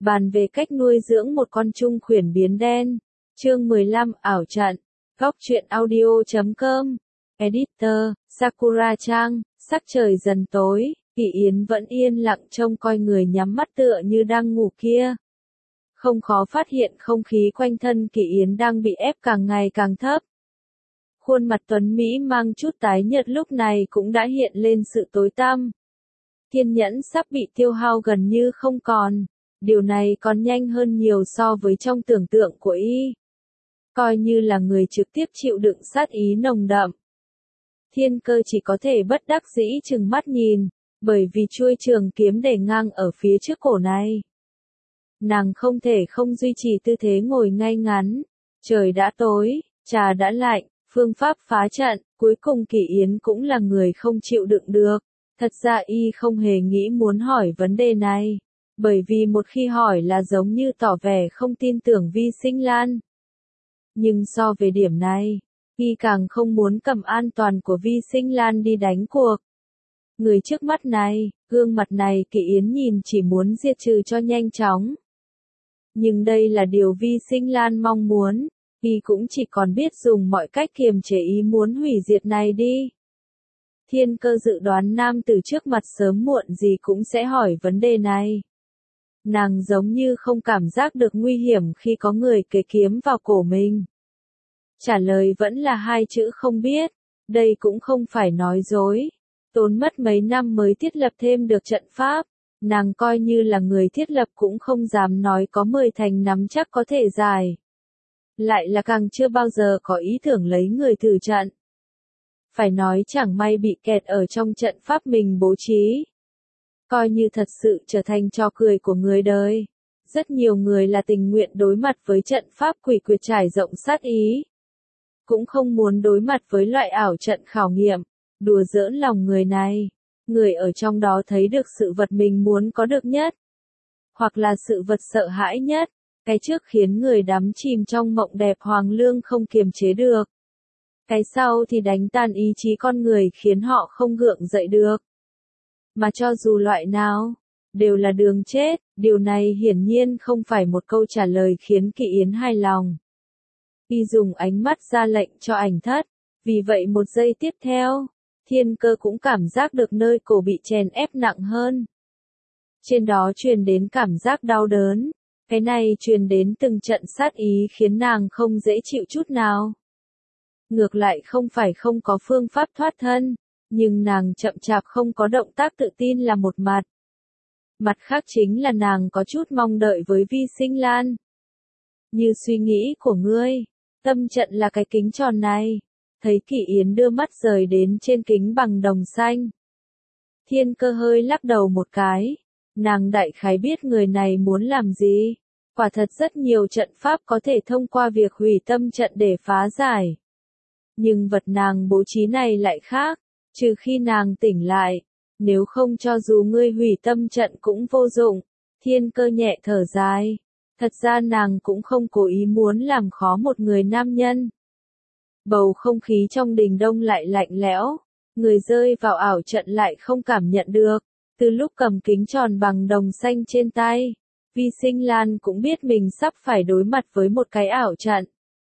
Bàn về cách nuôi dưỡng một con trung khuyển biến đen. Chương 15 ảo trận. Góc truyện audio.com. Editor, Sakura Trang. Sắc trời dần tối, Kỷ Yến vẫn yên lặng trông coi người nhắm mắt tựa như đang ngủ kia. Không khó phát hiện không khí quanh thân Kỷ Yến đang bị ép càng ngày càng thấp. Khuôn mặt tuấn Mỹ mang chút tái nhợt lúc này cũng đã hiện lên sự tối tăm. Kiên nhẫn sắp bị tiêu hao gần như không còn. Điều này còn nhanh hơn nhiều so với trong tưởng tượng của y. Coi như là người trực tiếp chịu đựng sát ý nồng đậm. Thiên Cơ chỉ có thể bất đắc dĩ chừng mắt nhìn, bởi vì chuôi trường kiếm để ngang ở phía trước cổ này. Nàng không thể không duy trì tư thế ngồi ngay ngắn. Trời đã tối, trà đã lạnh, phương pháp phá trận, cuối cùng Kỷ Yến cũng là người không chịu đựng được. Thật ra y không hề nghĩ muốn hỏi vấn đề này. Bởi vì một khi hỏi là giống như tỏ vẻ không tin tưởng Vi Sinh Lan. Nhưng so về điểm này, y càng không muốn cầm an toàn của Vi Sinh Lan đi đánh cuộc. Người trước mắt này, gương mặt này Kỷ Yến nhìn chỉ muốn diệt trừ cho nhanh chóng. Nhưng đây là điều Vi Sinh Lan mong muốn, y cũng chỉ còn biết dùng mọi cách kiềm chế ý muốn hủy diệt này đi. Thiên Cơ dự đoán nam tử trước mặt sớm muộn gì cũng sẽ hỏi vấn đề này. Nàng giống như không cảm giác được nguy hiểm khi có người kề kiếm vào cổ mình. Trả lời vẫn là hai chữ không biết. Đây cũng không phải nói dối. Tốn mất mấy năm mới thiết lập thêm được trận pháp. Nàng coi như là người thiết lập cũng không dám nói có 10 thành nắm chắc có thể giải. Lại là càng chưa bao giờ có ý tưởng lấy người thử trận. Phải nói chẳng may bị kẹt ở trong trận pháp mình bố trí. Coi như thật sự trở thành trò cười của người đời. Rất nhiều người là tình nguyện đối mặt với trận pháp quỷ quyệt trải rộng sát ý. Cũng không muốn đối mặt với loại ảo trận khảo nghiệm, đùa giỡn lòng người này. Người ở trong đó thấy được sự vật mình muốn có được nhất. Hoặc là sự vật sợ hãi nhất. Cái trước khiến người đắm chìm trong mộng đẹp hoàng lương không kiềm chế được. Cái sau thì đánh tan ý chí con người khiến họ không gượng dậy được. Mà cho dù loại nào, đều là đường chết, điều này hiển nhiên không phải một câu trả lời khiến Kỷ Yến hài lòng. Y dùng ánh mắt ra lệnh cho ảnh thất, vì vậy một giây tiếp theo, Thiên Cơ cũng cảm giác được nơi cổ bị chèn ép nặng hơn. Trên đó truyền đến cảm giác đau đớn, cái này truyền đến từng trận sát ý khiến nàng không dễ chịu chút nào. Ngược lại không phải không có phương pháp thoát thân. Nhưng nàng chậm chạp không có động tác tự tin là một mặt. Mặt khác chính là nàng có chút mong đợi với Vi Sinh Lan. Như suy nghĩ của ngươi, tâm trận là cái kính tròn này. Thấy Kỷ Yến đưa mắt rời đến trên kính bằng đồng xanh. Thiên Cơ hơi lắc đầu một cái. Nàng đại khái biết người này muốn làm gì. Quả thật rất nhiều trận pháp có thể thông qua việc hủy tâm trận để phá giải. Nhưng vật nàng bố trí này lại khác. Trừ khi nàng tỉnh lại, nếu không cho dù ngươi hủy tâm trận cũng vô dụng. Thiên Cơ nhẹ thở dài. Thật ra nàng cũng không cố ý muốn làm khó một người nam nhân. Bầu không khí trong đình đông lại lạnh lẽo. Người rơi vào ảo trận lại không cảm nhận được. Từ lúc cầm kính tròn bằng đồng xanh trên tay, Vi Sinh Lan cũng biết mình sắp phải đối mặt với một cái ảo trận.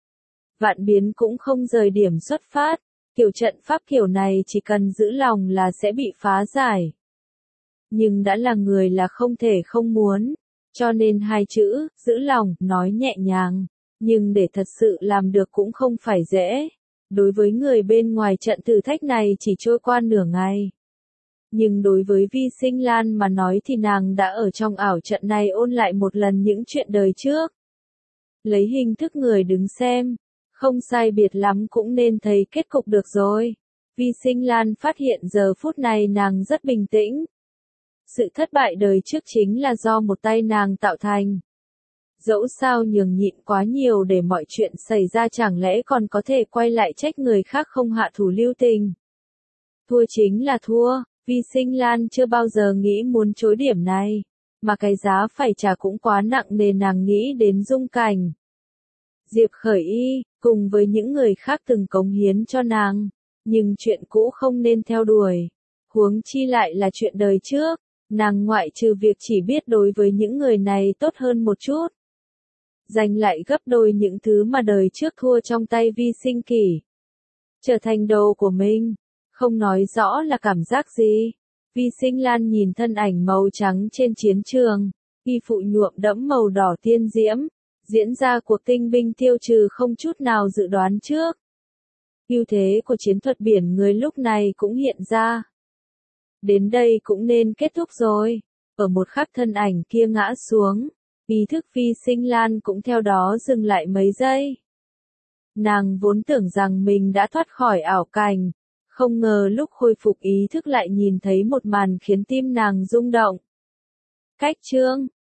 Vạn biến cũng không rời điểm xuất phát. Kiểu trận pháp kiểu này chỉ cần giữ lòng là sẽ bị phá giải. Nhưng đã là người là không thể không muốn. Cho nên hai chữ, giữ lòng, nói nhẹ nhàng. Nhưng để thật sự làm được cũng không phải dễ. Đối với người bên ngoài trận thử thách này chỉ trôi qua nửa ngày. Nhưng đối với Vi Sinh Lan mà nói thì nàng đã ở trong ảo trận này ôn lại một lần những chuyện đời trước. Lấy hình thức người đứng xem. Không sai biệt lắm cũng nên thấy kết cục được rồi. Vi Sinh Lan phát hiện giờ phút này nàng rất bình tĩnh. Sự thất bại đời trước chính là do một tay nàng tạo thành. Dẫu sao nhường nhịn quá nhiều để mọi chuyện xảy ra chẳng lẽ còn có thể quay lại trách người khác không hạ thủ lưu tình. Thua chính là thua, Vi Sinh Lan chưa bao giờ nghĩ muốn chối điểm này. Mà cái giá phải trả cũng quá nặng nên nàng nghĩ đến Dung Cảnh. Diệp Khởi Y, cùng với những người khác từng cống hiến cho nàng, nhưng chuyện cũ không nên theo đuổi, huống chi lại là chuyện đời trước, Nàng ngoại trừ việc chỉ biết đối với những người này tốt hơn một chút, giành lại gấp đôi những thứ mà đời trước thua trong tay Vi Sinh Kỷ. Trở thành đồ của mình, không nói rõ là cảm giác gì. Vi Sinh Lan nhìn thân ảnh màu trắng trên chiến trường, y phụ nhuộm đẫm màu đỏ tiên diễm, diễn ra cuộc tinh binh tiêu trừ không chút nào dự đoán trước. Ưu thế của chiến thuật biển người lúc này cũng hiện ra. Đến đây cũng nên kết thúc rồi. Ở một khắc thân ảnh kia ngã xuống, ý thức Vi Sinh Lan cũng theo đó dừng lại mấy giây. Nàng vốn tưởng rằng mình đã thoát khỏi ảo cảnh, không ngờ lúc khôi phục ý thức lại nhìn thấy một màn khiến tim nàng rung động. Cách chương